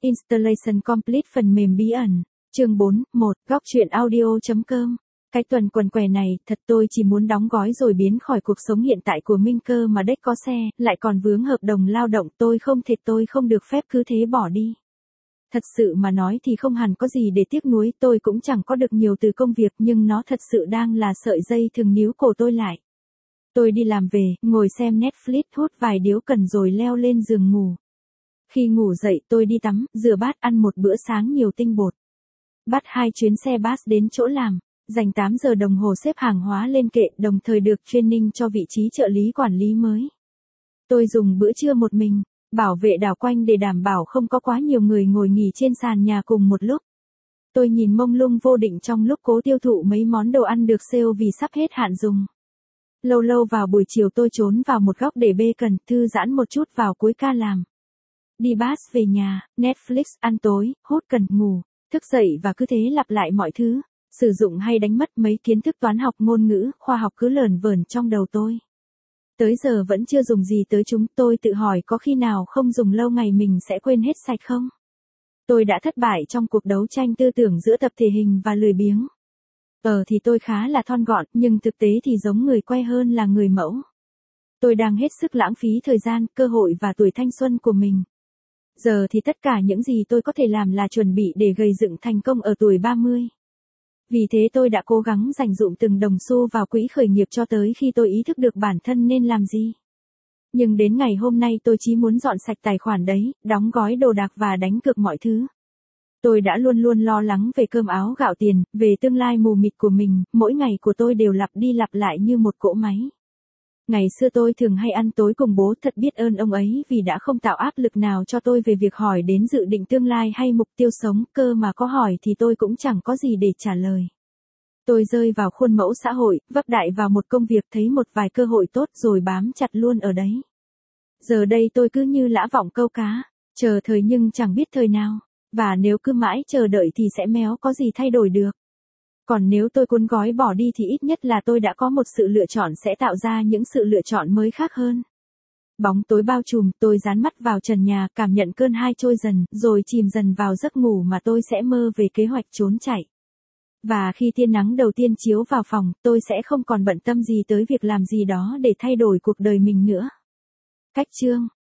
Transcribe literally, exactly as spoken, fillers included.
Installation complete phần mềm bí ẩn. Chương bốn, một, góc truyện audio.com. Cái tuần quần què này, thật tôi chỉ muốn đóng gói rồi biến khỏi cuộc sống hiện tại của Minh Cơ mà đếch có xe, lại còn vướng hợp đồng lao động, tôi không thể tôi không được phép cứ thế bỏ đi. Thật sự mà nói thì không hẳn có gì để tiếc nuối, tôi cũng chẳng có được nhiều từ công việc nhưng nó thật sự đang là sợi dây thường níu cổ tôi lại. Tôi đi làm về, ngồi xem Netflix, hút vài điếu cần rồi leo lên giường ngủ. Khi ngủ dậy tôi đi tắm, rửa bát, ăn một bữa sáng nhiều tinh bột. Bắt hai chuyến xe bus đến chỗ làm, dành tám giờ đồng hồ xếp hàng hóa lên kệ, đồng thời được training cho vị trí trợ lý quản lý mới. Tôi dùng bữa trưa một mình, bảo vệ đảo quanh để đảm bảo không có quá nhiều người ngồi nghỉ trên sàn nhà cùng một lúc. Tôi nhìn mông lung vô định trong lúc cố tiêu thụ mấy món đồ ăn được sale vì sắp hết hạn dùng. Lâu lâu vào buổi chiều tôi trốn vào một góc để bê cần, thư giãn một chút vào cuối ca làm. Đi bus về nhà, Netflix, ăn tối, hút cần, ngủ, thức dậy và cứ thế lặp lại mọi thứ. Sử dụng hay đánh mất mấy kiến thức toán học, ngôn ngữ, khoa học cứ lởn vởn trong đầu tôi. Tới giờ vẫn chưa dùng gì tới chúng, tôi tự hỏi có khi nào không dùng lâu ngày mình sẽ quên hết sạch không? Tôi đã thất bại trong cuộc đấu tranh tư tưởng giữa tập thể hình và lười biếng. Ờ thì tôi khá là thon gọn, nhưng thực tế thì giống người quay hơn là người mẫu. Tôi đang hết sức lãng phí thời gian, cơ hội và tuổi thanh xuân của mình. Giờ thì tất cả những gì tôi có thể làm là chuẩn bị để gầy dựng thành công ở tuổi ba mươi. Vì thế tôi đã cố gắng dành dụm từng đồng xu vào quỹ khởi nghiệp cho tới khi tôi ý thức được bản thân nên làm gì. Nhưng đến ngày hôm nay tôi chỉ muốn dọn sạch tài khoản đấy, đóng gói đồ đạc và đánh cược mọi thứ. Tôi đã luôn luôn lo lắng về cơm áo gạo tiền, về tương lai mù mịt của mình, mỗi ngày của tôi đều lặp đi lặp lại như một cỗ máy. Ngày xưa tôi thường hay ăn tối cùng bố, thật biết ơn ông ấy vì đã không tạo áp lực nào cho tôi về việc hỏi đến dự định tương lai hay mục tiêu sống, cơ mà có hỏi thì tôi cũng chẳng có gì để trả lời. Tôi rơi vào khuôn mẫu xã hội, vấp đại vào một công việc, thấy một vài cơ hội tốt rồi bám chặt luôn ở đấy. Giờ đây tôi cứ như lã vọng câu cá, chờ thời nhưng chẳng biết thời nào, và nếu cứ mãi chờ đợi thì sẽ méo có gì thay đổi được. Còn nếu tôi cuốn gói bỏ đi thì ít nhất là tôi đã có một sự lựa chọn sẽ tạo ra những sự lựa chọn mới khác hơn. Bóng tối bao trùm, tôi dán mắt vào trần nhà, cảm nhận cơn hai trôi dần, rồi chìm dần vào giấc ngủ mà tôi sẽ mơ về kế hoạch trốn chạy. Và khi tia nắng đầu tiên chiếu vào phòng, tôi sẽ không còn bận tâm gì tới việc làm gì đó để thay đổi cuộc đời mình nữa. Cách chương